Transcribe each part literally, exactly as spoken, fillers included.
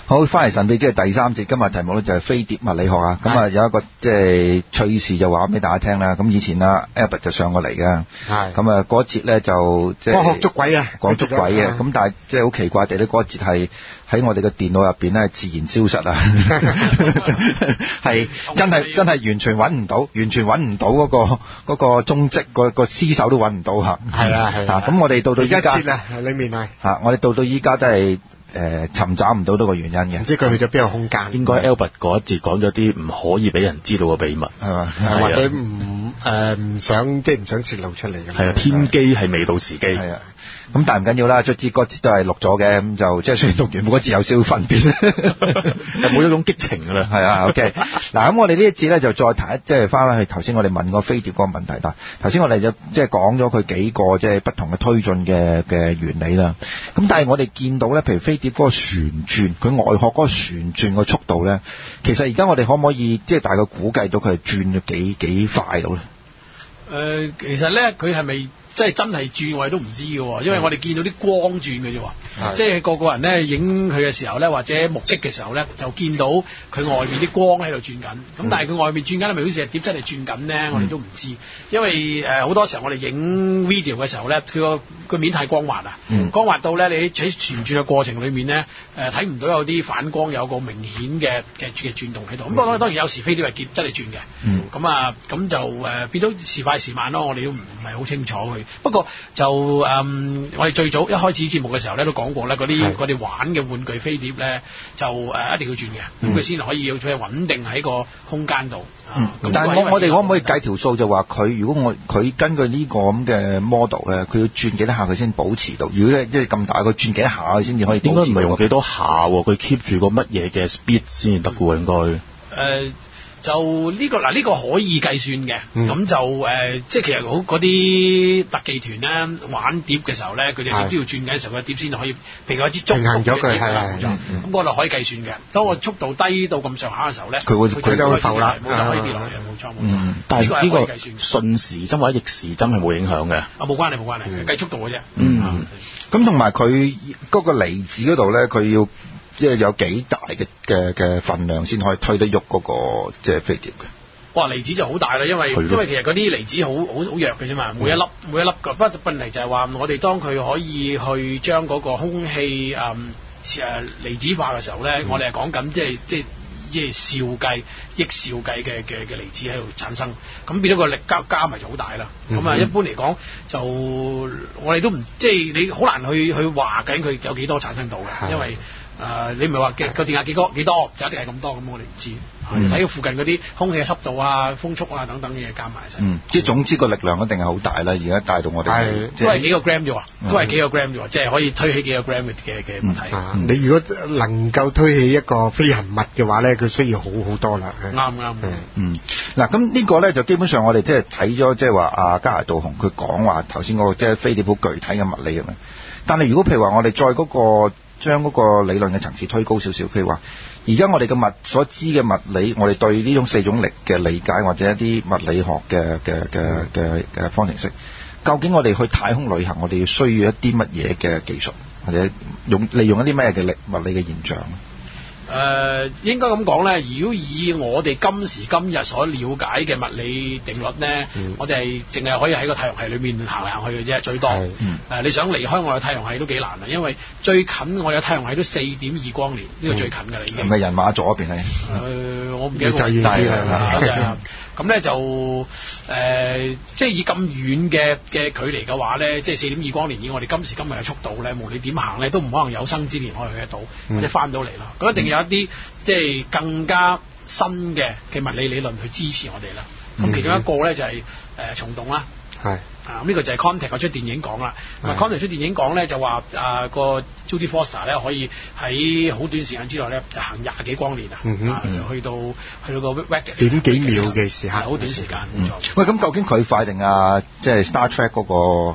好，翻嚟神秘即係第三節，今日題目咧就係飛碟物理學啊。咁啊有一個即係趣事就話俾大家聽啦。咁以前啦 Albert 就上過嚟嘅，係咁啊嗰節咧就即係科學捉鬼啊， 講捉鬼嘅。咁但係即係好奇怪地咧，嗰節係喺我哋嘅電腦入邊咧自然消失啊，係真係真係完全揾唔到，完全揾唔到嗰個嗰個蹤跡，個個屍首都揾唔到嚇。 係啊係啊。 咁我哋到到依家一節啊，裡面係嚇，我哋到到依家都係。誒、呃、尋找唔到多個原因嘅， 唔知佢去咗邊個空間。 應該 Albert 嗰一節講咗啲唔可以俾人知道嘅秘密， 係嘛？ 或者唔誒唔想即係唔想泄露出嚟咁。 係啊，天機係未到時機。 係啊。咁但係唔緊要啦，卒之嗰節都係錄咗嘅，咁就即係雖然錄完每個節有少少分別， 就冇一種激情㗎啦。 係啊 ，OK。嗱，咁我哋呢一節咧就再提，即係翻返去頭先我哋問個飛碟嗰個問題。嗱，頭先我哋就即係講咗佢幾個即係不同嘅推進嘅嘅原理啦。咁但係我哋見到咧，譬如飛碟嗰個旋轉，佢外殼嗰個旋轉嘅速度咧，其實而家我哋可唔可以即係大概估計到佢係轉咗幾幾快到咧？ 誒、呃，其實咧，佢係咪？即係真係轉我哋都唔知嘅喎，因為我哋見到啲光轉嘅啫喎，即係個個人咧影佢嘅時候咧，或者目擊嘅時候咧，就見到佢外面啲光喺度轉緊。咁、嗯、但係佢外面轉緊係咪好似係碟真係轉緊咧？嗯、我哋都唔知，因為誒好、呃、多時候我哋影 video 嘅時候咧，佢個個面太光滑啊，嗯、光滑到咧你喺旋轉嘅過程裡面咧誒睇唔到有啲反光有個明顯嘅嘅嘅轉動喺度。咁不過當然有時飛碟係碟真係轉嘅，咁啊咁就誒、呃、變到時快時慢咯，我哋都唔唔係好清楚佢。不過就誒、嗯，我哋最早一開始節目嘅時候咧，都講過咧，嗰啲我哋玩嘅玩具飛碟咧，就誒、呃、一定要轉嘅，咁佢先可以要佢穩定喺個空間度。 嗯，啊、但係我我哋可唔可以計條數，就話佢如果我佢根據呢個咁嘅 model 咧，佢要轉幾多下佢先保持到？如果即係咁大，佢轉幾多下佢先至可以保持到？ 應該唔係用幾多下喎，佢 keep 住個乜嘢嘅 speed 先至得嘅喎，應該。誒、 呃。就呢、這個嗱，呢、這個可以計算嘅，咁、嗯、就誒、呃，即係其實好嗰啲特技團咧玩碟嘅時候咧，佢哋都要轉緊嘅時候，個碟先可以，譬如有支竹平衡咗佢，係啦，咁嗰度可以計算嘅。當個速度低到咁上下嘅時候咧，佢會佢就會浮啦，冇就可以跌落嚟，冇錯冇錯。嗯， 但係呢個順時針或者逆時針係冇影響嘅。啊， 冇關係冇關係，嗯、計速度嘅啫。 嗯，咁同埋佢嗰個離子嗰度咧，佢要。即係有幾大嘅嘅嘅份量先可以推得喐嗰、那個即係飛碟嘅？ 哇！離子就好大啦，因為因為其實嗰啲離子好好好弱嘅啫嘛，每一粒、嗯、每一粒嘅。不過問題就係話，我哋當佢可以去將嗰個空氣誒誒離子化嘅時候咧，嗯、我哋係講緊即係即係即係兆計、億兆計嘅嘅嘅離子喺度產生，咁變咗個力加加埋就好大啦。咁啊、嗯，一般嚟講就我哋都唔即係你好難去去話緊佢有幾多產生到嘅，因為。誒、呃，你唔係話嘅個電壓幾多幾多，就一定係咁多，咁我哋唔知。睇到、嗯、附近嗰啲空氣嘅濕度啊、風速啊等等嘅嘢加埋晒。嗯， 即係總之個力量一定係好大啦，而家帶到我哋。係， 都係幾個 gram 啫喎，都係幾個 gram 啫喎，即係可以推起幾個 gram 嘅嘅物體。 嗯、你如果能夠推起一個飛行物嘅話咧，佢需要好好多啦。 啱啱。 嗯，嗱，咁呢個咧就基本上我哋即係睇咗，即係話阿加拿道雄佢講話頭先嗰個即係飛碟好具體嘅物理咁樣。但係如果譬如話我哋再嗰、嗰個。將嗰個理論嘅層次推高少少，譬如話，而家我哋嘅物所知嘅物理，我哋對呢種四種力嘅理解，或者一啲物理學嘅嘅嘅嘅嘅方程式，究竟我哋去太空旅行，我哋要需要一啲乜嘢嘅技術，或者用利用一啲咩嘅力物理嘅現象？ 誒、呃、應該咁講咧，如果以我哋今時今日所了解嘅物理定律咧，嗯、我哋係淨係可以喺個太陽系裏面行嚟行去嘅啫，最多。誒、嗯呃、你想離開我嘅太陽系都幾難啊，因為最近我哋嘅太陽系都四點二光年，呢、嗯、個最近㗎啦已經。係咪人馬座嗰邊咧？誒、呃、我唔記得個大啦。咁咧就誒、呃，即係以咁遠嘅嘅距離嘅話咧，即係四點二光年以我哋今時今日嘅速度咧，無論點行咧，都唔可能有生之年可以去得到，嗯、或者翻到嚟啦。咁一定有一啲、嗯、即係更加新嘅嘅物理理論去支持我哋啦。咁、嗯、其中一個咧就係、是、誒、呃、蟲洞啦。係。啊！呢、這個就係 Contact 嗰出電影講啦。咁 Contact 出電影講咧就話啊個 Jodie Foster 咧可以喺好短時間之內咧就行廿幾光年、嗯嗯、啊，就去到去到個 Vegas 點幾秒嘅時間， 好短時間。 嗯、喂，咁究竟佢快定啊？即係 Star Trek 嗰個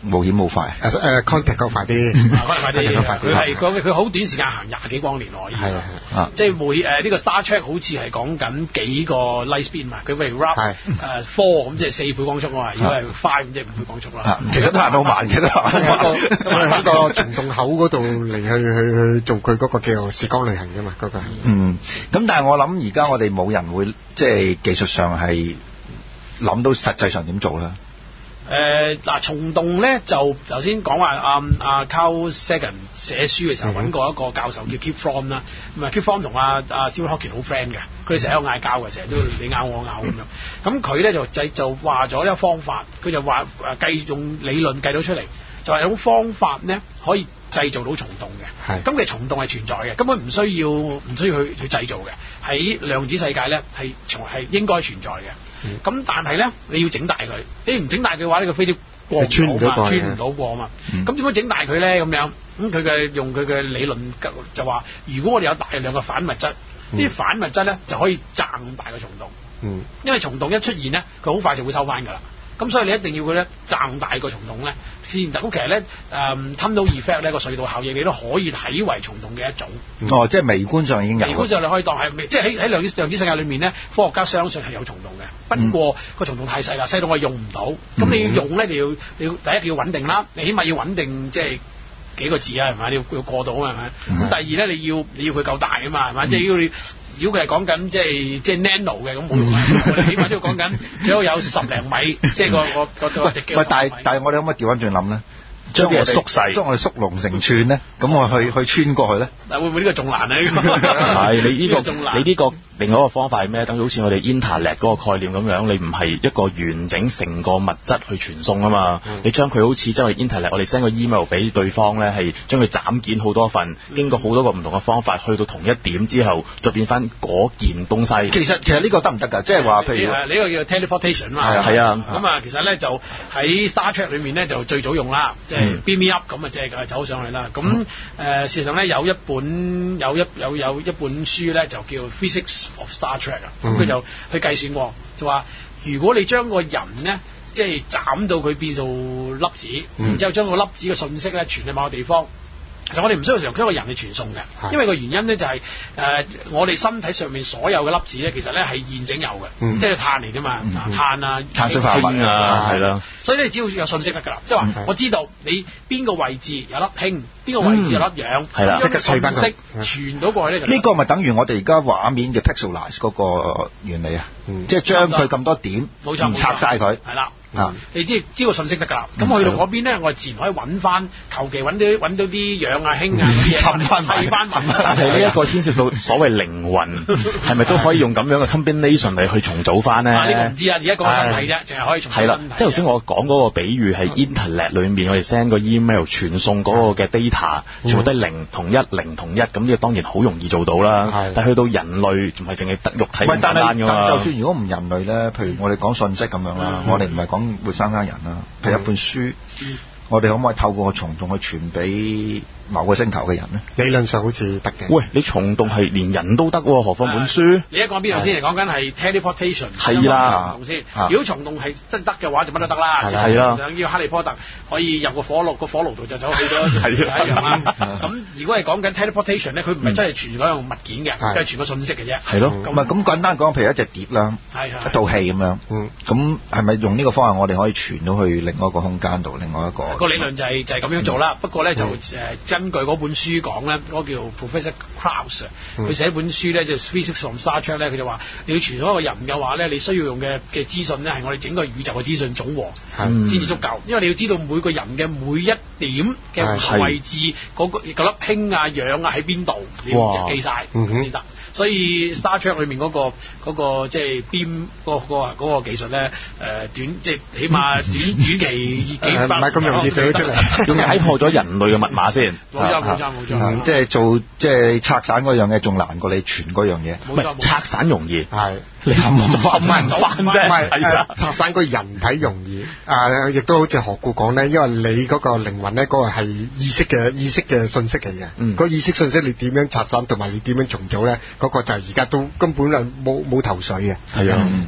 冒險冇快。 誒誒 contact 夠快啲， 快啲，佢係講佢好短時間行廿幾光年喎， 係啊， 即係每誒呢個 Star Trek 好似係講緊幾個 light speed 嘛，佢譬如 warp 誒 four 咁即係四倍光速啊嘛，如果係 five 咁即係五倍光速啦。 其實都行到慢嘅都。 喺個蟲洞口嗰度嚟去去去做佢嗰個叫做時光旅行㗎嘛，嗰個。 嗯，咁但係我諗而家我哋冇人會即係技術上係諗到實際上點做啦。 誒嗱，蟲洞咧就頭先講話阿阿 Carl Sagan 寫書嘅時候揾過一個教授叫 Kip Thorne 啦，咁啊 Kip Thorne 同阿阿 Stephen Hawking 好 friend 嘅，佢哋成日喺度嗌交嘅，成日都你咬我咬咁樣。咁佢咧就就就話咗一個方法，佢就話誒計用理論計到出嚟，就係有種方法咧可以製造到蟲洞嘅。係。咁其實蟲洞係存在嘅，根本唔需要唔需要去去製造嘅，喺量子世界咧係從係應該存在嘅。咁、嗯、但係咧，你要整大佢，你唔整大嘅話，呢個飛碟過唔到嘛，穿唔到過嘛。咁點樣整大佢咧？咁樣咁佢嘅用佢嘅理論就話，如果我哋有大量嘅反物質，呢、嗯、啲反物質咧就可以賺大個蟲洞。嗯，因為蟲洞一出現咧，佢好快就會收翻㗎啦。咁所以你一定要佢咧賺大個蟲洞咧先得。咁其實咧誒 Tunnel Effect 咧個隧道效應，你都可以睇為蟲洞嘅一種。 嗯、哦，即係微觀上已經有。微觀上你可以當係，即係喺喺量子量子世界裏面咧，科學家相信係有蟲洞嘅。不過個蟲洞太細啦，細到我用唔到。咁、嗯、你要用咧，你要你要第一要穩定啦，你起碼要穩定即係幾個字啊，係咪？你要要過到啊，係咪？咁、嗯、第二咧，你要你要佢夠大啊嘛，係咪？即係要你。如果佢係講緊即係即係 nano 嘅咁冇用啦，我哋起碼都要講緊最好有十零米，即係個個個個直徑。喂，但係但係我哋可唔可以調翻轉諗咧？將我哋縮細，將我哋縮龍成寸咧，咁我去去穿過去咧？ 但會唔會呢個仲難啊？呢個係你呢個仲難。你呢個另外一個方法係咩？等於好似我哋 Internet 嗰個概念咁樣，你唔係一個完整成個物質去傳送啊嘛。嗯、你將佢好似將佢 Internet，我哋 send 個 email 俾對方咧，係將佢斬件好多份，經過好多個唔同嘅方法，去到同一點之後，再變翻嗰件東西。 其實其實呢個得唔得㗎？即係話譬如呢、呢個叫 teleportation 嘛。 係啊。 咁啊，其實咧就喺 Star Trek 裏面咧就最早用啦，即係 beam me up 咁啊，即係走上去啦。咁誒、呃、事實上咧有一本有一有有一本書咧就叫 Physics of Star Trek 啊，咁佢就去計算過，就話如果你將個人咧即係斬到佢變做粒子，嗯、然之後將個粒子嘅信息咧傳去某個地方。其實我哋唔需要常將個人嚟傳送嘅，因為個原因咧就係、是、誒、呃、我哋身體上面所有嘅粒子咧，其實咧係現整有嘅，嗯、即係碳嚟㗎嘛，嗯、碳啊、 碳水化合物啊，係啦。 所以你只要有信息得㗎啦，即係話我知道你邊個位置有粒氫，邊個位置有粒氧，係啦、嗯，將信息傳到過去咧。呢、這個咪等於我哋而家畫面嘅 pixelize 嗰個原理啊，嗯、即係將佢咁多點，冇錯，拆晒佢，係啦。啊！ 你知知個信息得㗎啦，咁、嗯、去到嗰邊咧，我哋自然可以揾翻，求其揾啲揾到啲氧啊、氫啊嗰啲嘢，砌翻砌翻埋。 但係呢一個牽涉到所謂靈魂，係咪都可以用咁樣嘅 combination 嚟去重組翻咧？ 啊！呢、這個唔知啊，而家講身體啫，淨係可以重組身體。係啦， 即係頭先我講嗰個比喻係 Internet 裏面，我哋 send 個 email 傳送嗰個嘅 data，全部都係零同一、零同一，咁呢個當然好容易做到啦。但係去到人類，唔係淨係得肉體咁簡單㗎嘛。 就算如果唔人類咧，譬如我哋講信息咁樣啦，我哋唔係講活生生人啦，譬如一本書，嗯、我哋可唔可以透過個蟲洞去傳俾某個星球嘅人咧？ 理論上好似得嘅。 喂，你蟲洞係連人都得喎，何況本書？ 你一講邊度先？嚟講緊係 teleportation。 係啦。 蟲洞先。如果蟲洞係真得嘅話，就乜都得啦。 係啦。 想要哈利波特可以入個火爐，個火爐度就走去咗。係啊。一樣啦。咁如果係講緊 teleportation 咧，佢唔係真係傳嗰樣物件嘅，佢係傳個信息嘅啫。 係咯。 咁啊，咁簡單講，譬如一隻碟啦，一套戲咁樣。嗯。咁係咪用呢個方案，我哋可以傳到去另外一個空間度，另外一個？個理論就係就係咁樣做啦。不過咧就誒根據嗰本書講咧，嗰個叫 Professor Krauss，佢寫本書咧就 Physics from Star Trek 咧，佢就話你要傳到一個人嘅話咧，你需要用嘅嘅資訊咧係我哋整個宇宙嘅資訊總和先至足夠，因為你要知道每個人嘅每一點嘅位置嗰個嗰粒氫啊氧啊喺邊度，你要記晒先得。所以 Star Trek 裏面嗰、嗰個嗰、嗰個即係 beam 嗰個嗰、嗰個技術咧，誒、呃、短即係起碼短短期幾百唔係咁容易做出嚟， 要解破咗人類嘅密碼先。 冇錯冇錯冇錯， 即係做即係拆散嗰樣嘢仲難過你傳嗰樣嘢。 唔係拆散容易， 係你冚咗冚埋咗啫。唔係拆散個人體容易，啊亦都好似何故講咧，因為你嗰個靈魂咧嗰、嗰個係意識嘅意識嘅信息嚟嘅，嗯、個意識信息你點樣拆散同埋你點樣重組咧？嗰個就係而家都根本係冇冇頭緒嘅。 係啊，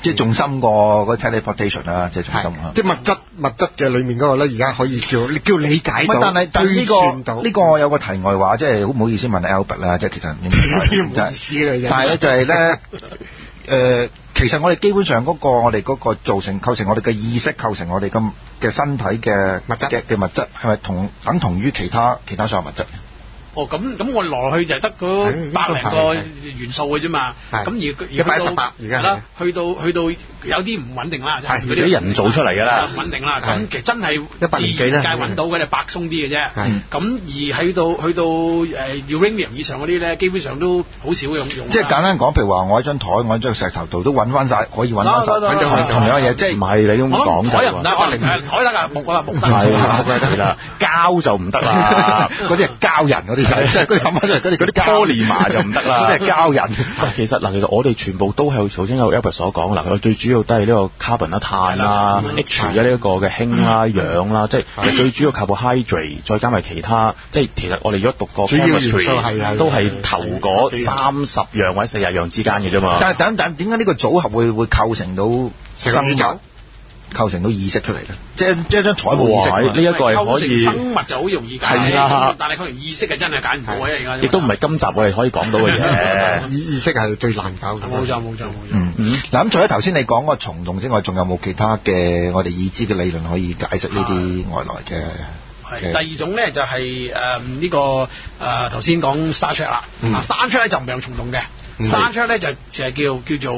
即係仲深過嗰 teleportation 啦，即係仲深啊！ 即係物質物質嘅裡面嗰個咧，而家可以叫叫理解到， 但係但係呢個呢個我有個題外話，即係好唔好意思問 Albert 啦，即係其實唔好意思嘅， 但係咧就係咧誒，其實我哋基本上嗰個我哋嗰個造成構成我哋嘅意識，構成我哋咁嘅身體嘅物質嘅嘅物質，係咪同等同於其他其他所有物質？ 哦，咁咁我來去就係得嗰百零個元素嘅啫嘛。咁而一百一十八而家係啦，去到去到有啲唔穩定啦， 係嗰啲人造出嚟㗎啦， 唔穩定啦。咁其實真係一百年幾咧， 界揾到嘅就白鬆啲嘅啫。咁而去到去到誒 uranium 以上嗰啲咧，基本上都好少用用。 即係簡單講，譬如話我喺張台，我喺張石頭度都揾翻晒，可以揾翻晒同樣嘅嘢。即係唔係你咁講台又唔得，台得㗎，木啊木得。 係啦，膠就唔得啦， 嗰啲係膠人嗰啲。即係佢諗翻出嚟，嗰啲嗰啲玻璃麻就唔得啦，嗰啲係膠人。 其實嗱，其實我哋全部都係頭先有 Albert 所講嗱，佢最主要都係呢個 carbon 啦、碳啦、H 嘅呢一個嘅氫啦、氧啦，即係最主要 carbohydrate，再加埋其他，即係其實我哋如果讀過 chemistry 都係頭嗰三十樣或者四十樣之間嘅啫嘛。 但係等等點解呢個組合會會構成到生物？構成到意識出嚟咧，即係即係張台冇意識， 呢一個係可以構成生物就好容易解， 係啊， 但係佢意識係真係解唔到嘅，而家亦都唔係今集我哋可以講到嘅嘢。 意意識係最難搞嘅。 冇錯冇錯冇錯。 嗯嗯。嗱咁除咗頭先你講個蟲洞之外，仲有冇其他嘅我哋已知嘅理論可以解釋呢啲外來嘅？ 係第二種咧就係誒呢個誒頭先講 Star Trek 啦。Star Trek 咧就唔係用蟲洞嘅 ，Star Trek 咧就就係叫叫做誒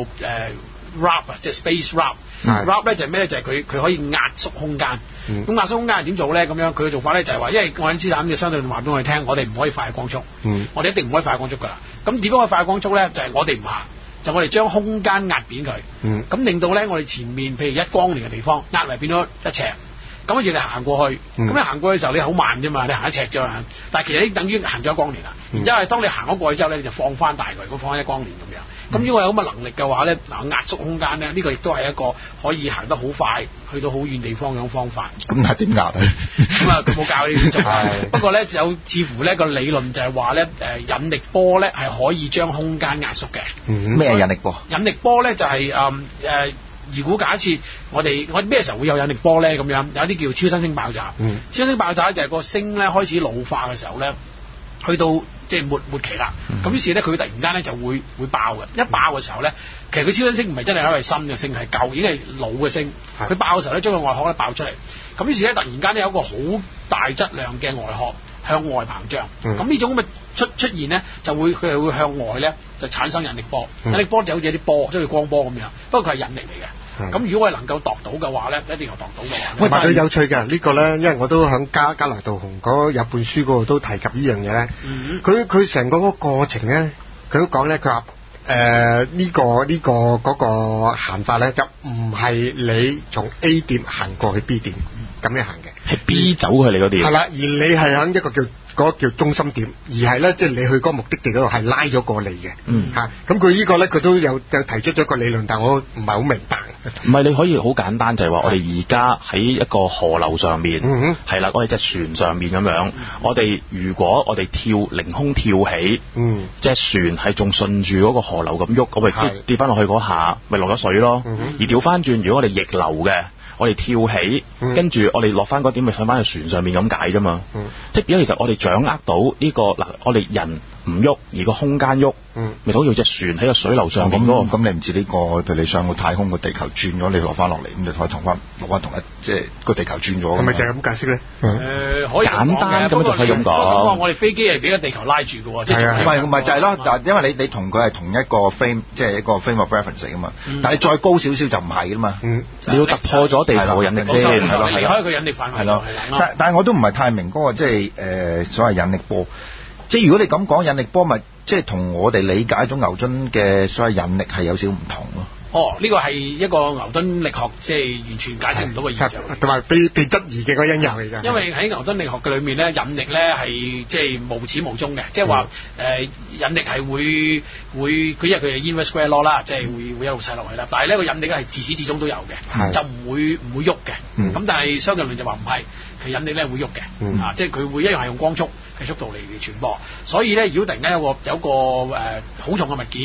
warp 啊，即係 space warp。warp 咧就係咩咧？就係佢佢可以壓縮空間。咁、嗯、壓縮空間係點做咧？咁樣佢嘅做法咧就係話，因為愛因斯坦嘅相對論話俾我哋聽，我哋唔可以快光速。嗯、我哋一定唔可以快光速㗎啦。咁點樣可以快光速咧？就係、是、我哋唔行，就我哋將空間壓扁佢。咁、嗯、令到咧我哋前面譬如一光年嘅地方壓嚟變咗一尺。咁跟住你行過去，咁、嗯、你行過去嘅時候你好慢啫嘛，你行一尺啫嘛。但係其實你等於行咗一光年啦。然之後當你行咗過去之後咧，你就放翻大佢，咁放翻一光年咁樣。咁、嗯、如果有咁嘅能力嘅話咧，嗱壓縮空間咧，呢、呢個亦都係一個可以行得好快，去到好遠地方嘅方法。 咁係點壓啊？ 咁啊，佢冇教你點做。不過咧，有似乎呢個理論就係話咧，誒引力波咧係可以將空間壓縮嘅。 咩、嗯、引力波？ 引力波咧就係誒誒，如果假設我哋我咩時候會有引力波咧？咁樣有啲叫超新星爆炸。嗯、超新星爆炸咧就係個星咧開始老化嘅時候咧，去到即係末末期啦，咁、嗯、於是咧佢突然間咧就會會爆嘅，一爆嘅時候咧，其實佢超新星唔係真係因為新嘅星，係舊已經係老嘅星，佢爆嘅時候咧將個外殼咧爆出嚟，咁於是咧突然間咧有一個好大質量嘅外殼向外膨脹，咁、嗯、呢種咁嘅出出現咧就會佢係會向外咧就產生引力波，嗯、引力波就好似啲波，即係光波咁樣，不過佢係引力嚟嘅。咁、嗯、如果我哋能夠度到嘅話咧，一定有度到嘅話。 喂，但係有趣嘅、這個、呢個咧，因為我都喺加加拿大紅嗰有本書嗰度都提及呢樣嘢咧。佢佢成個嗰個過程咧，佢都講咧，佢話誒呢個呢、這個嗰、那個行法咧，就唔係你從 A 點行過去 B 點咁、嗯、樣行嘅， 係 B 走去你嗰點。係啦， 而你係喺一個叫嗰、那個叫中心點，而係咧即係你去嗰個目的地嗰度係拉咗過嚟嘅。嗯。嚇、啊，咁佢呢個咧佢都有有提出咗一個理論，但我唔係好明白。 唔係，你可以好簡單，就係、是、話我哋而家喺一個河流上面，係、嗯、啦，我哋隻船上面咁樣，嗯、我哋如果我哋跳凌空跳起，嗯，隻船係仲順住嗰個河流咁喐，我咪跌跌翻落去嗰下，咪落咗水咯。嗯、而調翻轉，如果我哋逆流嘅，我哋跳起，嗯、跟住我哋落翻嗰點，咪上翻去船上面咁解啫嘛。嗯、即係變咗，其實我哋掌握到呢、這個嗱，我哋人唔喐，而個空間喐，咪好似隻船喺個水流上邊嗰、那個。咁、嗯、你唔知呢、這個，譬如你上個太空個地球轉咗，你落翻落嚟，咁你可以同翻落翻同一，即係個地球轉咗。係咪就係咁解釋咧？誒、嗯呃，可以簡單咁就可以咁講。 我哋飛機係俾個地球拉住嘅喎，即係唔係唔係就係咯？但因為你你同佢係同一個 frame，即係一個 frame of reference 㗎嘛。嗯、但係再高少少就唔係㗎嘛。嗯，你要突破咗地球嘅引力先，係咯， 離開佢引力範圍。係咯， 但但係我都唔係太明嗰個即係誒所謂引力波。即係如果你咁講引力波，咪即係同我哋理解咗牛頓嘅所謂引力係有少少唔同咯。 哦，呢個係一個牛頓力學，即係完全解釋唔到嘅現象， 同埋被被質疑嘅個因由嚟㗎。 因為喺牛頓力學嘅裏面咧，引力咧係即係無始無終嘅，即係話誒引力係會會佢因為佢係 inverse square law 啦，即係會會一路細落去啦。但係呢個引力係自始至終都有嘅，就唔會唔會喐嘅。咁、嗯、但係相對論就話唔係，其實引力咧會喐嘅，嗯、啊，即係佢會一樣係用光速嘅速度嚟傳播。所以咧，如果突然間有個有個誒好、呃、重嘅物件，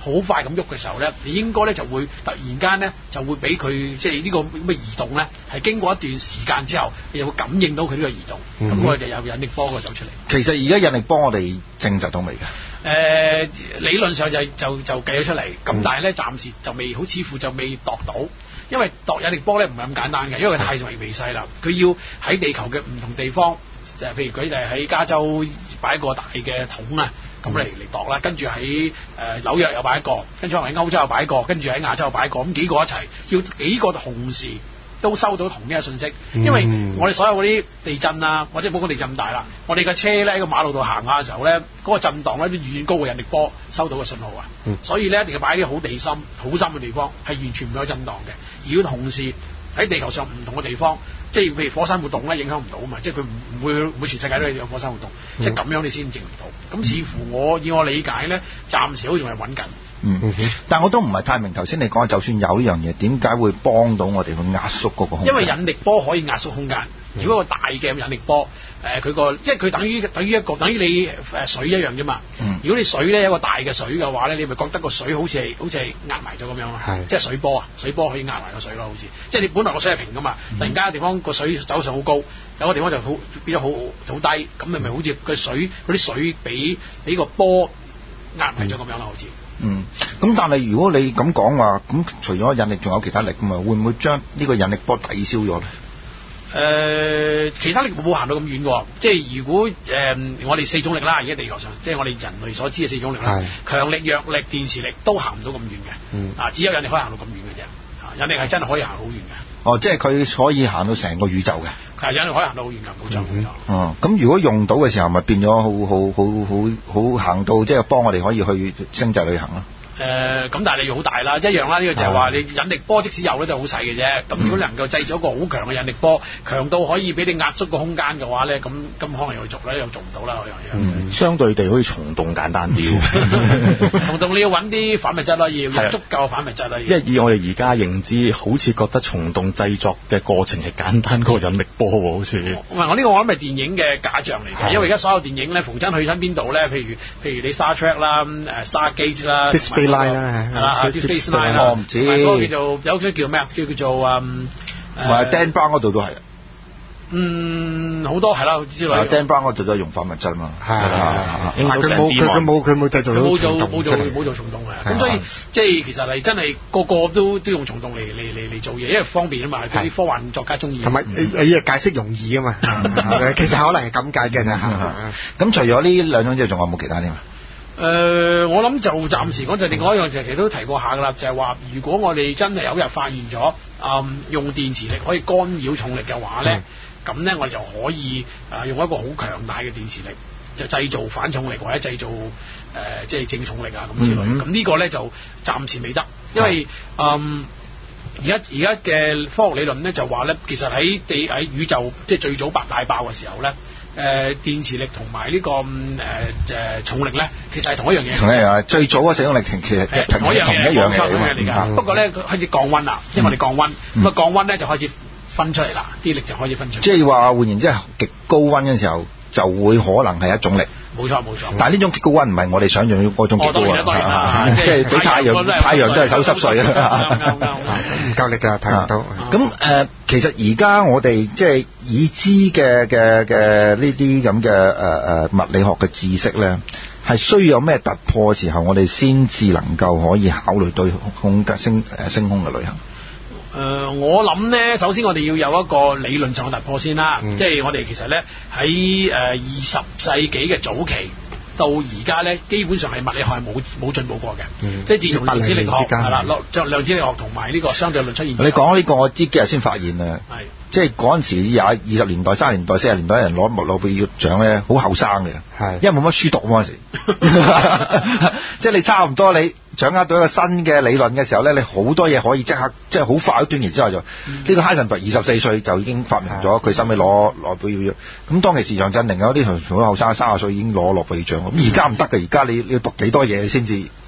好快咁喐嘅時候咧，你應該咧就會突然間咧就會俾佢即係呢個咁嘅移動咧，係經過一段時間之後，你就會感應到佢呢個移動，咁、嗯、我哋就有引力波嘅走出嚟。 其實而家引力波我哋證實到未㗎？誒、 呃、理論上就就就計咗出嚟，咁、嗯、但係咧暫時就未，好似乎就未度到。因為度引力波咧唔係咁簡單嘅，因為佢太微微細啦，佢要喺地球嘅唔同地方，誒譬如佢哋喺加州擺一個大嘅桶啊，咁嚟嚟度啦，跟住喺誒紐約又擺一個，跟住可能喺歐洲又擺一個，跟住喺亞洲又擺一個，咁幾個一齊，要幾個同時都收到同一個信息，因為我哋所有嗰啲地震啊，或者冇講地震咁大啦，我哋嘅車咧喺個馬路度行下嘅時候咧，嗰、嗰個震盪咧都遠高過引力波收到嘅信號啊，嗯、所以咧一定要擺啲好地深、好深嘅地方，係完全唔可以震盪嘅，而要同時喺地球上唔同嘅地方，即係譬如火山活動咧影響唔到啊嘛，即係佢唔唔會唔會全世界都有火山活動，嗯、即係咁樣你先證明到。咁似乎我以我理解咧，暫時好似仲係穩緊。 嗯，但我都唔係太明頭先你講，就算有呢樣嘢，點解會幫到我哋去壓縮嗰個空間？ 因為引力波可以壓縮空間。如果個大嘅引力波，誒佢個，因為佢等於等於一個等於你誒水一樣啫嘛。嗯、如果你水咧一個大嘅水嘅話咧，你咪覺得個水好似係好似係壓埋咗咁樣咯。係，即係水波啊，水波可以壓埋個水咯，好似。即係你本來個水係平噶嘛，突然間個地方個水走上好高，有個地方就好變咗好好低，咁你咪好似個水嗰啲水俾俾個波壓埋咗咁樣咯，好似。 嗯，咁但係如果你咁講話，咁除咗引力仲有其他力㗎嘛？會唔會將呢個引力波抵消咗咧？ 誒、呃，其他力冇行到咁遠嘅，即係如果誒、呃、我哋四種力啦，而家地球上即係我哋人類所知嘅四種力啦，強力、弱力、電磁力都行唔到咁遠嘅。嗯，啊，只有引力可以行到咁遠嘅啫。啊，引力係真係可以行好遠嘅。哦， 即係佢可以行到成個宇宙嘅。 係，引力可以行到好遠㗎，冇錯冇錯。 哦，咁如果用到嘅時候，咪變咗好好好好好行到，即係幫我哋可以去星際旅行咯。 誒、呃，咁但係你要好大啦，一樣啦，呢、這個就係話你引力波即使有咧就好細嘅啫。咁、嗯、如果能夠製咗個好強嘅引力波，強到可以俾你壓縮個空間嘅話咧，咁咁可能又做咧，又做唔到啦，可能又。 嗯，相對地好似蟲洞簡單啲。 蟲洞你要揾啲反物質啦，要有足夠反物質啦。因為以我哋而家認知，好似覺得蟲洞製作嘅過程係簡單過引力波喎，好似。 唔係，我呢個我諗係電影嘅假象嚟嘅，因為而家所有電影咧，逢親去親邊度咧，譬如譬如你 Star Trek 啦、誒 Stargate 啦。 line 啦， 係啦，啲 Space Line 我唔知， 嗰個叫做有種叫咩啊？叫叫做嗯， 唔係 Dan Brown 嗰度都係， 嗯，好多係啦之類。 Dan Brown 嗰度都係用反物質嘛，係啊，佢冇佢佢冇佢冇製造到冇做冇做冇做蟲洞嘅，咁所以即係其實係真係個個都都用蟲洞嚟嚟嚟嚟做嘢，因為方便啊嘛，嗰啲科幻作家中意。 同埋你你解釋容易啊嘛，其實可能係咁解嘅啫。 咁除咗呢兩種之外，仲有冇其他啲啊？ 誒、呃，我諗就暫時講就另外一樣，就其實都提過下噶啦，就係、是、話如果我哋真係有日發現咗，嗯，用電磁力可以干擾重力嘅話咧，咁咧、嗯、我哋就可以啊、呃、用一個好強大嘅電磁力，就製造反重力或者製造誒、呃、即係正重力啊咁之類。咁、嗯、呢個咧就暫時未得，因為嗯而家而家嘅科學理論咧就話咧，其實喺地喺宇宙即係最早白大爆嘅時候咧。誒、呃、電磁力同埋呢個誒誒、呃、重力咧，其實係同一樣嘢。 同一樣，最早嗰四種力其實係同一樣嘢嚟㗎。 不過咧，佢開始降溫啦，因為我哋降溫，咁啊、嗯、降溫咧就開始分出嚟啦，啲力就開始分出嚟。 即係話換言之，係極高溫嘅時候，就會可能係一種力。 冇錯冇錯， 但係呢種極高溫唔係我哋想象嗰種極高溫，即係比太陽太陽都係手濕碎啊， 唔夠力㗎，睇唔到。 咁誒，其實而家我哋即係已知嘅嘅嘅呢啲咁嘅誒誒物理學嘅知識咧，係需要有咩突破嘅時候，我哋先至能夠可以考慮對空間星誒星空嘅旅行。 誒、呃，我諗咧，首先我哋要有一個理論上嘅突破先啦，嗯、即係我哋其實咧喺誒二十世紀嘅早期到而家咧，基本上係物理學係冇冇進步過嘅，嗯、即係自從量子力學係啦，量量子力學同埋呢個相對論出現。你講呢個我知幾日先發現啊，係即係嗰陣時廿二十年代、三十年代、四十年代人攞諾貝爾獎咧，好後生嘅，係因為冇乜書讀嗰陣時，即係你差唔多你。掌握到一個新嘅理論嘅時候咧，你好多嘢可以即刻，即係好快短期之後就呢、嗯、個海森堡二十四歲就已經發明咗，佢收尾攞諾貝爾獎。咁當其時楊振寧嗰啲同好後生三十歲已經攞諾貝爾獎。咁而家唔得嘅，而家你你要讀幾多嘢先至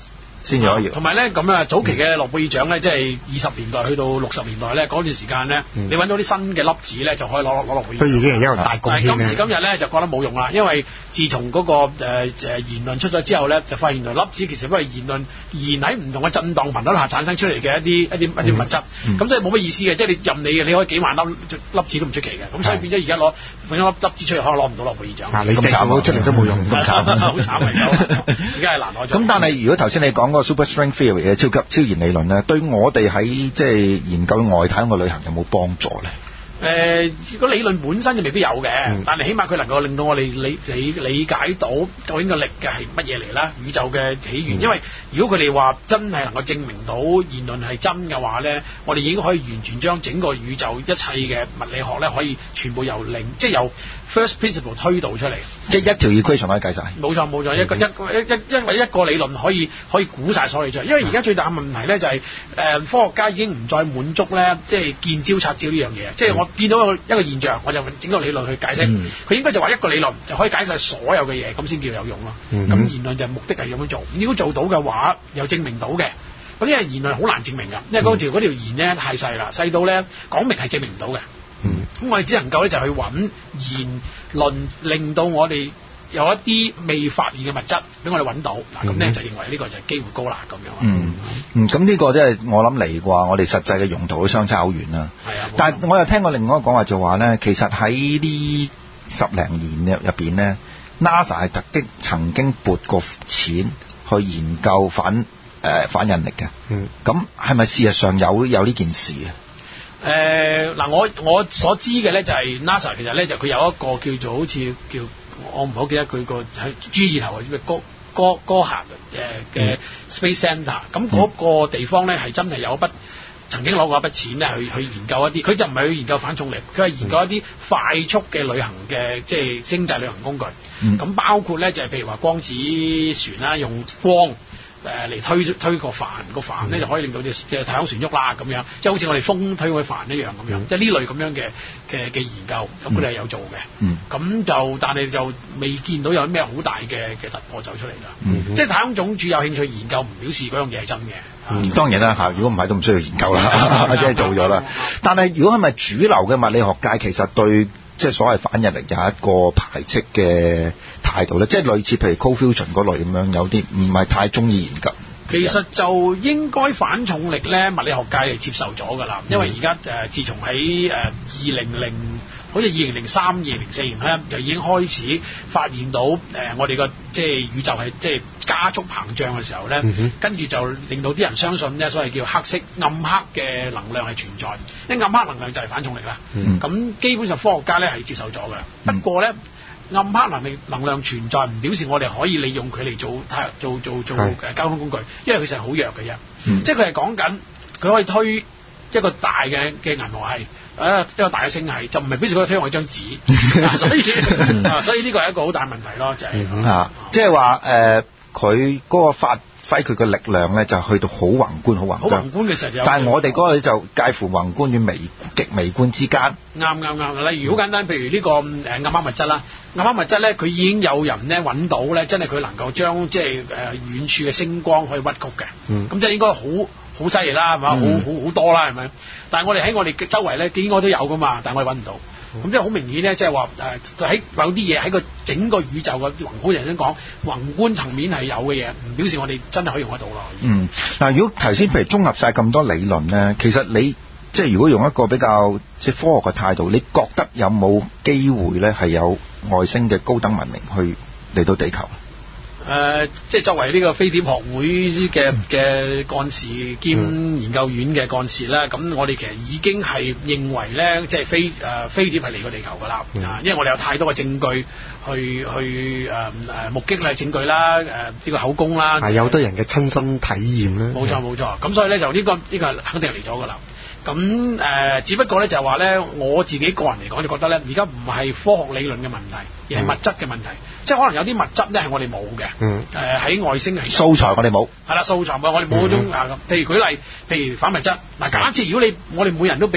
先至可以。 同埋咧咁啊，早期嘅諾貝爾獎咧，即係二十年代去到六十年代咧嗰段時間咧， 嗯、 你揾到啲新嘅粒子咧，就可以攞攞諾貝爾獎。 都已經係一個大貢獻。 但係今時今日咧就覺得冇用啦，因為自從嗰、那個誒誒、呃、言論出咗之後咧，就發現原來粒子其實都係言論言喺唔同嘅震盪頻率下產生出嚟嘅一啲一啲一啲物質，咁、嗯嗯、即係冇乜意思嘅，即係你任你嘅，你可以幾萬粒粒子都唔出奇嘅，咁所以變咗而家攞揾咗粒粒子出嚟，可能攞唔到諾貝爾獎。 啊，你咁慘出嚟都冇用，咁慘， 好慘啊！而家係難攞獎。 咁但係如果頭先你講嗰個 superstring theory 嘅超級超弦理論咧，對我哋喺即係研究外太空嘅旅行有冇幫助咧？ 誒、呃，個理論本身就未必有嘅、嗯，但係起碼佢能夠令到我哋理理理解到究竟個力嘅係乜嘢嚟啦，宇宙嘅起源。嗯、因為如果佢哋話真係能夠證明到言論係真嘅話咧，我哋已經可以完全將整個宇宙一切嘅物理學咧，可以全部由零，即係由 first principle 推導出嚟。即係一條 equation 可以計晒。冇錯冇錯，一個一一一因為一個理論可以可以估晒所有嘢出嚟。因為而家最大嘅問題咧就係、是、誒、呃、科學家已經唔再滿足咧，即係見招拆招呢樣嘢，即係我。見到一個一個現象，我就整個理論去解釋。佢、嗯、應該就話一個理論就可以解晒所有嘅嘢，咁先叫有用咯。咁、嗯、言論就目的係咁樣做。如果做到嘅話，又證明到嘅。咁因為言論好難證明㗎，因為嗰條嗰條言咧太細啦，細到咧講明係證明唔到嘅。咁、嗯、我哋只能夠咧就去揾言論，令到我哋有一啲未發現嘅物質俾我哋揾到。嗱咁咧就認為呢個就係機會高啦咁樣。 嗯嗯，咁呢個即係我諗嚟啩，我哋實際嘅用途都相差好遠啦。係啊，但係我又聽過另外一個講話就話咧，其實喺呢十零年入邊咧 ，NASA 係突擊曾經撥過錢去研究反誒、呃、反引力嘅。嗯，咁係咪事實上有有呢件事啊？ 誒、呃、嗱，我我所知嘅咧就係 NASA 其實咧就佢有一個叫做好似叫我唔好記得佢個喺 G 字頭嘅高。哥哥行誒嘅 Space Center，咁嗰個地方咧係真係有一筆曾經攞過一筆錢咧去去研究一啲，佢就唔係去研究反重力，佢係研究一啲快速嘅旅行嘅即係星際旅行工具。咁、嗯、包括咧就係、是、譬如話光子船啦，用光誒嚟推推個帆，個帆咧就可以令到隻隻太空船喐啦咁樣，即係好似我哋風推個帆一樣咁樣，嗯、即係呢類咁樣嘅嘅嘅研究，咁佢哋係有做嘅。咁、嗯、就但係就未見到有咩好大嘅嘅突破走出嚟啦。嗯、即係太空總署有興趣研究，唔表示嗰樣嘢係真嘅。 嗯，當然啦嚇，如果唔係都唔需要研究啦，即係做咗啦。但係如果係咪主流嘅物理學界其實對即係所謂反引力有一個排斥嘅態度咧，即係類似譬如 cold fusion 嗰類咁樣，有啲唔係太中意研究。 其實就應該反重力咧，物理學界係接受咗㗎啦，因為而家誒自從喺誒二零零好似二零零三、二零零四年咧，就已經開始發現到誒、呃、我哋個即係宇宙係即係加速膨脹嘅時候咧，嗯、跟住就令到啲人相信咧，所謂叫黑色暗黑嘅能量係存在，因為暗黑能量就係反重力啦。咁、嗯、基本上科學家咧係接受咗㗎，嗯、不過咧。暗黑能力能量存在唔表示我哋可以利用佢嚟做太做做做誒交通工具，因為佢實係好弱嘅啫。嗯、即係佢係講緊佢可以推一個大嘅嘅銀河系，誒一個大嘅星系，就唔係表示佢可以推我一張紙。所以所以呢個係一個好大問題咯，就係、是、 啊，即係話誒佢嗰個發揮佢嘅力量咧，就去到好宏觀、好宏觀。好宏觀嘅時候，但係我哋嗰個就介乎宏觀與微極微觀之間。啱啱啱，例如好簡單，譬如呢個誒暗黑物質啦，暗黑物質咧，佢已經有人咧揾到咧，真係佢能夠將即係誒遠處嘅星光可以屈曲嘅。嗯。咁即係應該好好犀利啦，係嘛？好好好多啦，係咪？但係我哋喺我哋嘅周圍咧，應該都有噶嘛，但係我哋揾唔到。咁即係好明顯咧，即係話誒喺有啲嘢喺個整個宇宙嘅宏觀人先講，宏觀層面係有嘅嘢，唔表示我哋真係可以用得到咯。嗯，嗱，如果頭先譬如綜合晒咁多理論咧，其實你即係如果用一個比較即係科學嘅態度，你覺得有冇機會咧係有外星嘅高等文明去嚟到地球？誒、呃，即係作為呢個飛碟學會嘅嘅幹事兼研究院嘅幹事啦，咁、嗯、我哋其實已經係認為咧，即係飛誒、呃、飛碟係嚟過地球㗎啦，啊、嗯，因為我哋有太多嘅證據去去誒誒、呃、目擊嘅證據啦，誒、呃、呢、這個口供啦，係有好多人嘅親身體驗啦，冇錯冇錯，咁所以咧就呢、這個呢、這個肯定係嚟咗㗎啦。咁誒、呃，只不過咧就係話咧，我自己個人嚟講就覺得咧，而家唔係科學理論嘅問題，而係物質嘅問題。嗯、即係可能有啲物質咧係我哋冇嘅。嗯。誒、呃，喺外星係素材我哋冇。係啦，素材我哋冇嗰種啊。譬如舉例，譬如反物質。嗱，假設如果你我哋每人都俾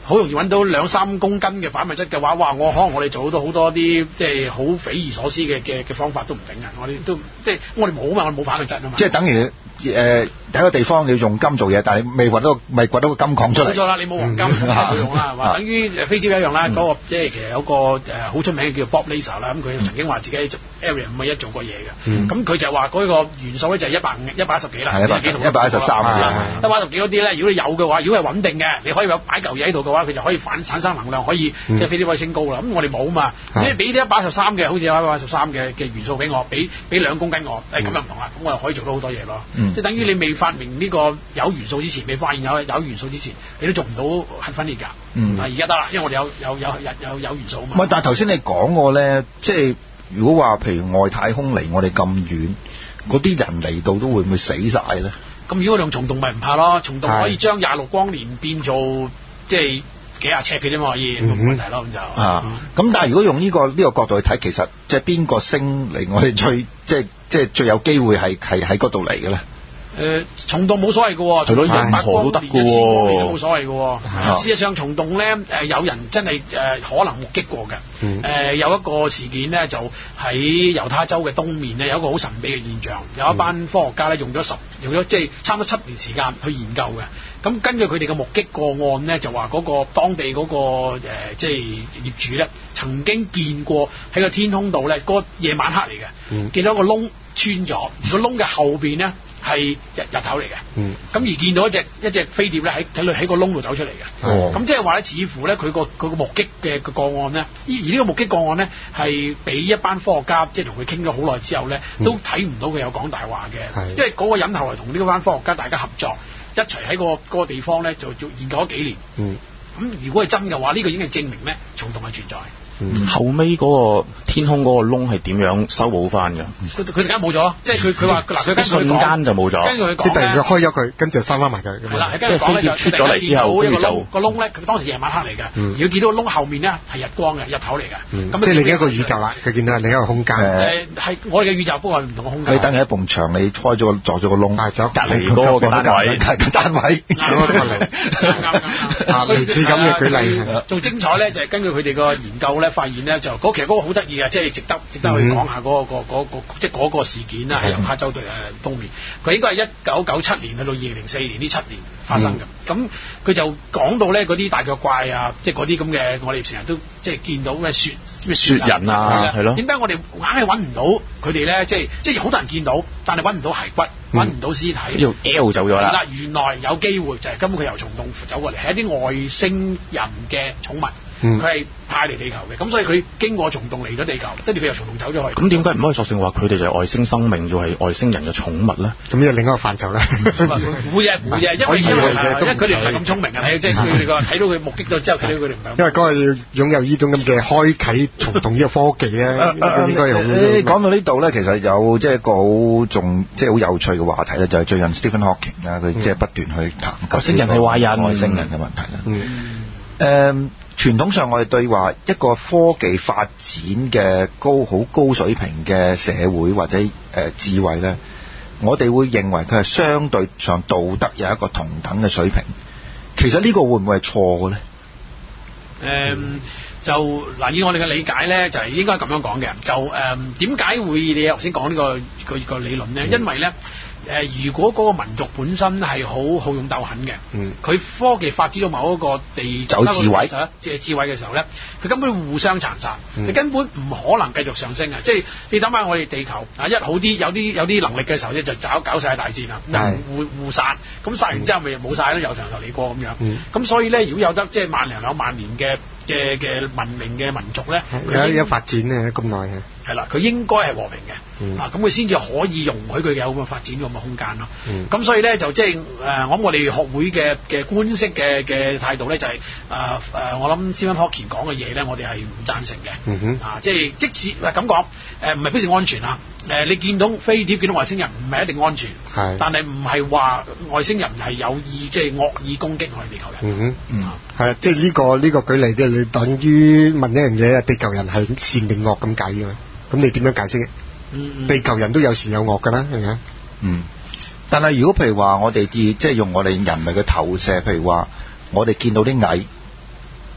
好容易揾到兩三公斤嘅反物質嘅話，哇！我可能我哋做到好多啲即係好匪夷所思嘅嘅嘅方法都唔定啊！我哋都即係我哋冇啊嘛，我哋冇反物質啊嘛。 即係等於誒第一個地方你要用金做嘢，但係你未揾到未掘到個金礦出嚟。 冇錯啦，你冇黃金冇、嗯、用啦，話等於飛碟一樣啦。嗰、嗯那個即係其實有個誒好出名嘅叫 Bob Lazar 啦，咁佢曾經話自己 Area 五一做過嘢嘅，咁佢、嗯、就話嗰個元素咧就係一百五一百一十幾啦，一百一百一十三啊，一百一十幾嗰啲咧，如果你有嘅話，如果係穩定嘅，你可以有擺嚿嘢喺度嘅話，佢就可以反產生能量，可以、嗯、即係飛碟可以升高啦。咁我哋冇嘛，嗯、你俾啲一百一十三嘅，好似有一百一十三嘅嘅元素俾我，俾俾兩公斤我，誒咁又唔同啦，咁我又可以做到好多嘢咯。嗯、即係等於你未發明呢個有元素之前，未發現有有元素之前，你都做唔到核分裂㗎。嗯，而家得啦，因為我哋有有有有有有元素啊嘛。唔係，但係頭先你講過咧，即係如果話譬如外太空離我哋咁遠，嗰啲人嚟到都會唔會死晒咧？咁如果用蟲洞咪唔怕咯，蟲洞可以將廿六光年變做即係幾廿尺嘅啫嘛，可以冇問題咯咁就。啊，咁、嗯、但係如果用呢、這個呢、這個角度去睇，其實即係邊個星嚟我哋最即係即係最有機會係係喺嗰度嚟嘅咧？誒蟲洞冇所謂嘅喎，除咗一百光年、一千光年都冇所謂嘅喎。事實上蟲洞咧誒有人真係誒可能目擊過嘅。誒、嗯呃、有一個事件咧，就喺猶他州嘅東面咧，有一個好神秘嘅現象。有一班科學家咧用咗十用咗即係差唔多七年時間去研究嘅。咁根據佢哋嘅目擊個案咧，就話嗰個當地嗰、嗰個、呃、即係業主咧，曾經見過喺個天空度咧，嗰、嗰個夜晚黑嚟嘅，嗯、見到一個窿穿咗，個窿嘅後邊咧。係日日頭嚟嘅，咁、嗯、而見到一隻一隻飛碟咧喺喺喺個窿度走出嚟嘅，咁、哦、即係話咧，似乎咧佢個佢個目擊嘅個案咧，而呢個目擊個案咧係俾一班科學家即係同佢傾咗好耐之後咧，嗯、都睇唔到佢有講大話嘅，因為嗰個人後來同呢班科學家大家合作，一齊喺、嗰個嗰、嗰個地方咧就做研究咗幾年，咁、嗯、如果係真嘅話，呢、呢個已經係證明咧蟲洞係存在。嗯、後尾嗰個天空嗰個窿係點樣修補翻㗎？佢佢突然間冇咗，即係佢佢話嗱，佢跟住佢講，瞬間就冇咗。跟住佢講咧，突然間開咗佢，跟住收翻埋佢。係啦，跟住講咧就出咗嚟之後，跟住就個窿咧，佢當時夜晚黑嚟嘅，嗯、而佢見到個窿後面咧係日光嘅日頭嚟嘅。咁、嗯、即係另一個宇宙啦，佢見到係另一個空間。誒係、呃、我哋嘅宇宙，不過係唔同嘅空間。你等於一埲牆，你開咗個鑿咗個窿，隔離嗰個單位，個單位。啱啱啱。類似咁嘅舉例。仲精彩咧，就係根據佢哋個研究咧，發現咧就。其實嗰個好得意嘅，即係值得值得去講下嗰、嗰個嗰、嗰個即係嗰個事件啦，喺猶他州對誒東面，佢應該係一九九七年去到二零零四年呢七年發生嘅。咁佢、嗯、就講到咧嗰啲大腳怪啊，即係嗰啲咁嘅，我哋成日都即係見到咩雪咩雪人啊，係咯。點解我哋硬係揾唔到佢哋咧？即係即係好多人見到，但係揾唔到骸骨，揾唔到屍體。呢度 L 走咗啦。嗱，原來有機會就係根本佢由蟲洞走過嚟，係一啲外星人嘅寵物。佢係派嚟地球嘅，咁所以佢經過蟲洞嚟咗地球，跟住佢由蟲洞走咗去。咁點解唔可以索性話佢哋就係外星生命，要係外星人嘅寵物咧？咁又另一個範疇啦。會啊會啊，因為因為佢哋唔係咁聰明啊，睇即係佢哋個睇到佢目擊咗之後，睇到佢哋唔係。因為嗰個要擁有呢種咁嘅開啓蟲洞呢個科技咧，應該有。誒講到呢度咧，其實有即係一個好重即係好有趣嘅話題咧，就係最近 Stephen Hawking 啊，佢即係不斷去談外星人係壞人、外星人嘅問題啦。誒。傳統上我哋對話一個科技發展嘅高好高水平嘅社會或者誒、呃、智慧咧，我哋會認為佢係相對上道德有一個同等嘅水平。其實呢個會唔會係錯嘅咧？誒、嗯，就嗱以我哋嘅理解咧，就係、是、應該咁樣講嘅。就誒點解會你頭先講呢個個個理論咧？嗯、因為咧。誒、呃，如果嗰個民族本身係好好勇鬥狠嘅，佢、嗯、科技發展到某一個地走智慧，即係智慧嘅時候咧，佢根本互相殘殺，你、嗯、根本唔可能繼續上升啊！即係你諗下我哋地球啊，一好啲有啲有啲能力嘅時候咧，就搞搞曬大戰啦，嗯、互互殺，咁殺完之後咪冇曬咯，又長頭嚟過咁樣。咁、嗯、所以咧，如果有得即係萬零兩萬年嘅嘅嘅文明嘅民族咧，有有發展咧咁耐嘅。係啦，佢應該係和平嘅，嗯、啊咁佢先至可以容許佢有咁嘅發展咁嘅空間咯。咁、嗯、所以咧就即係誒，我諗我哋學會嘅嘅觀式嘅嘅態度咧就係誒誒，我諗 Stephen Hawking 講嘅嘢咧，我哋係唔贊成嘅。嗯、哼啊，即係即使嗱咁講，誒唔係表示安全啊。誒、呃，你見到飛碟見到外星人唔係一定安全，係，但係唔係話外星人係有意即係惡意攻擊我哋地球人。嗯哼，嗯，係啊，即係呢個呢、這個舉例即係你等於問一樣嘢，地球人係善定惡咁解嘅嘛？咁你點樣解釋？嗯嗯，地球人都有善有惡㗎啦，係咪啊？嗯，但係如果譬如話我哋以即係用我哋人類嘅投射，譬如話我哋見到啲蟻，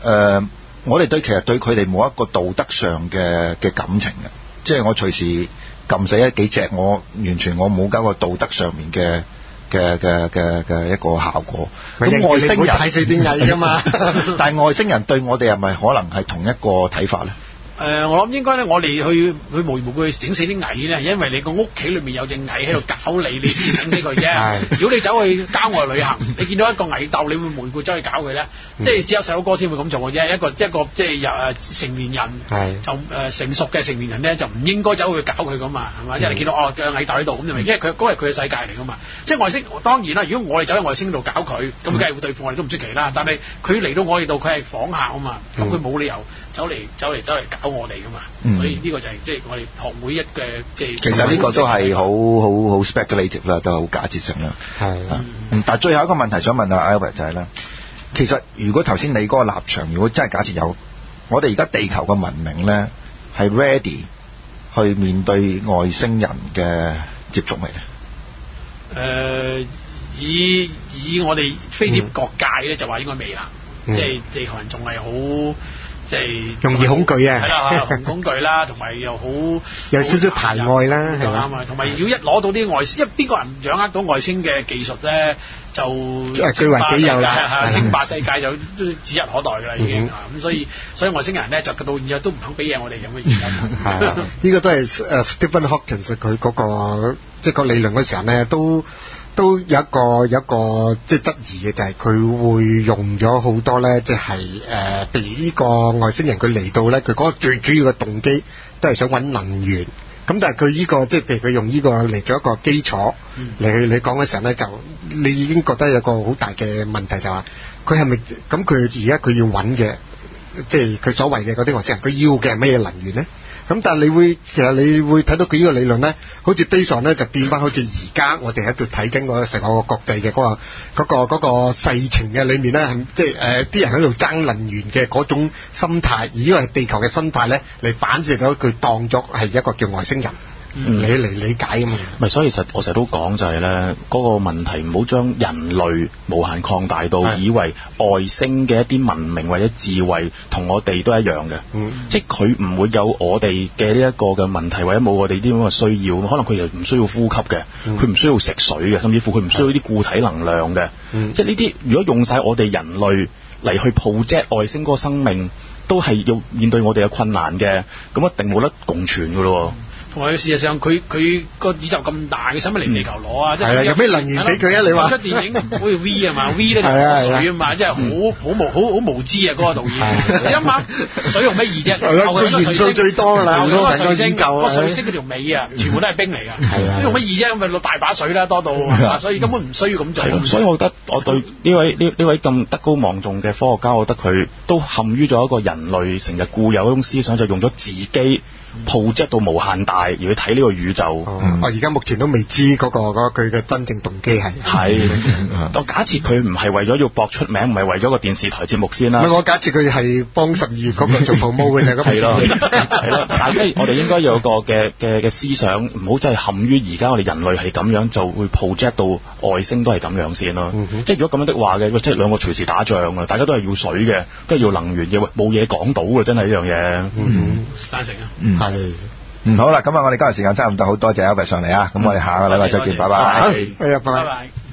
呃，我哋對其實對佢哋冇一個道德上嘅嘅感情嘅，即係我隨時撳死一幾隻，我完全我冇搞個道德上面嘅嘅嘅嘅嘅一個效果。咁外星人睇死啲蟻㗎嘛， 但係外星人對我哋係咪可能係同一個睇法咧？ 誒、呃，我諗應該咧，我哋去去無緣無故去整死啲蟻咧，係因為你個屋企裏面有隻蟻喺度搞你，你先整死佢啫。如果你走去郊外旅行，你見到一個蟻竇，你會無緣無故走去搞佢咧？嗯、即係只有細佬哥先會咁做嘅啫。一個一個即係誒成年人就誒、呃、成熟嘅成年人咧，就唔應該走去搞佢噶嘛，係嘛？即係你見到哦，有蟻竇喺度咁，因為佢嗰係佢嘅世界嚟噶嘛。即係外星當然啦，如果我哋走喺外星度搞佢，咁梗係會對付我哋都唔出奇啦。但係佢嚟到我哋度，佢係訪客啊嘛，咁佢冇理由走嚟走嚟走嚟搞我哋噶嘛。嗯、所以呢個就係即係我哋學每一嘅即係。其實呢個都係好好好 speculative 啦，都係好假設性啦。係、嗯。但係最後一個問題想問阿 Albert 就係、是、咧，其實如果頭先你嗰個立場，如果真係假設有，我哋而家地球嘅文明咧係 ready 去面對外星人嘅接觸未咧？ 誒、呃，以以我哋飛碟各界咧、嗯、就話應該未啦，嗯、即係地球人仲係好。即係容易恐懼啊， 係啦，恐懼啦，同埋又好有少少排外啦，係嘛？ 同埋如果一攞到啲外星，因為邊個人掌握到外星嘅技術咧，就據為己有啦， 係稱霸世界就指日可待㗎啦，已經咁、嗯、所以所以外星人咧就到而家都唔肯俾嘢我哋咁嘅原因。係啊， 呢個都係誒 Stephen Hawking 佢嗰個即係個理論嗰時候咧都。都有一個有一個即係質疑嘅，就係、是、佢會用咗好多咧，即係誒，譬如呢個外星人佢嚟到咧，佢嗰個最主要嘅動機都係想揾能源。咁但係佢呢個即係譬如佢用呢個嚟做一個基礎嚟去你講嘅時候咧，就你已經覺得有個好大嘅問題，就話佢係咪咁？佢而家佢要揾嘅，即係佢所謂嘅嗰啲外星人，佢要嘅係咩能源咧？咁但係你會其實你會睇到佢呢個理論咧，好似 base on 咧就變翻好似而家我哋喺度睇緊嗰成個國際嘅嗰個嗰個嗰個世情嘅裏面咧，係即係誒啲人喺度爭能源嘅嗰種心態，而呢個係地球嘅心態咧，嚟反射到佢當作係一個叫外星人。嗯、你嚟理解啊嘛， 咪所以實我成日都講就係咧，嗰個問題唔好將人類無限擴大到以為外星嘅一啲文明或者智慧同我哋都一樣嘅，嗯、即係佢唔會有我哋嘅呢一個嘅問題，或者冇我哋啲咁嘅需要，可能佢又唔需要呼吸嘅，佢唔、嗯、需要食水嘅，甚至乎佢唔需要啲固體能量嘅，嗯、即係呢啲如果用晒我哋人類嚟去 project 外星嗰個生命，都係要面對我哋嘅困難嘅，咁一定冇得共存噶咯。 同埋事實上，佢佢個宇宙咁大，佢使乜嚟地球攞啊？ 係啊，有咩能源俾佢啊？你話出電影好似 V 啊嘛，V 咧就係水啊嘛，即係好好無好好無知啊！嗰個導演，你諗下水用咩易啫？ 佢元素最多啦， 嗰個水星，嗰個水星嗰條尾啊，全部都係冰嚟㗎。用乜易啫？咁咪落大把水啦，多到，所以根本唔需要咁做。 所以我覺得我對呢位呢呢位咁德高望重嘅科學家，我覺得佢都陷於咗一個人類成日固有嗰種思想，就用咗自己。project 到無限大，而去睇呢個宇宙。 哦，而家、嗯、目前都未知嗰、嗰個佢嘅真正動機係。 係。我假設佢唔係為咗要博出名，唔係為咗個電視台節目先啦。 唔係，我假設佢係幫十二月嗰個做 promo 嘅啫。 係咯，係咯。但係即係我哋應該有個嘅嘅嘅思想，唔好真係陷於而家我哋人類係咁樣，就會 project 到外星都係咁樣先咯。嗯、哼即係如果咁樣的話嘅，即係兩個隨時打仗啊，大家都係要水嘅，都係要能源嘅，冇嘢講到嘅，真係呢樣嘢。 嗯，贊成啊。 嗯。係，嗯好啦，咁啊，我哋今日時間差唔多，好多謝 Albert 上嚟啊，咁我哋下個禮拜再見，拜拜。 好，係啊，拜拜。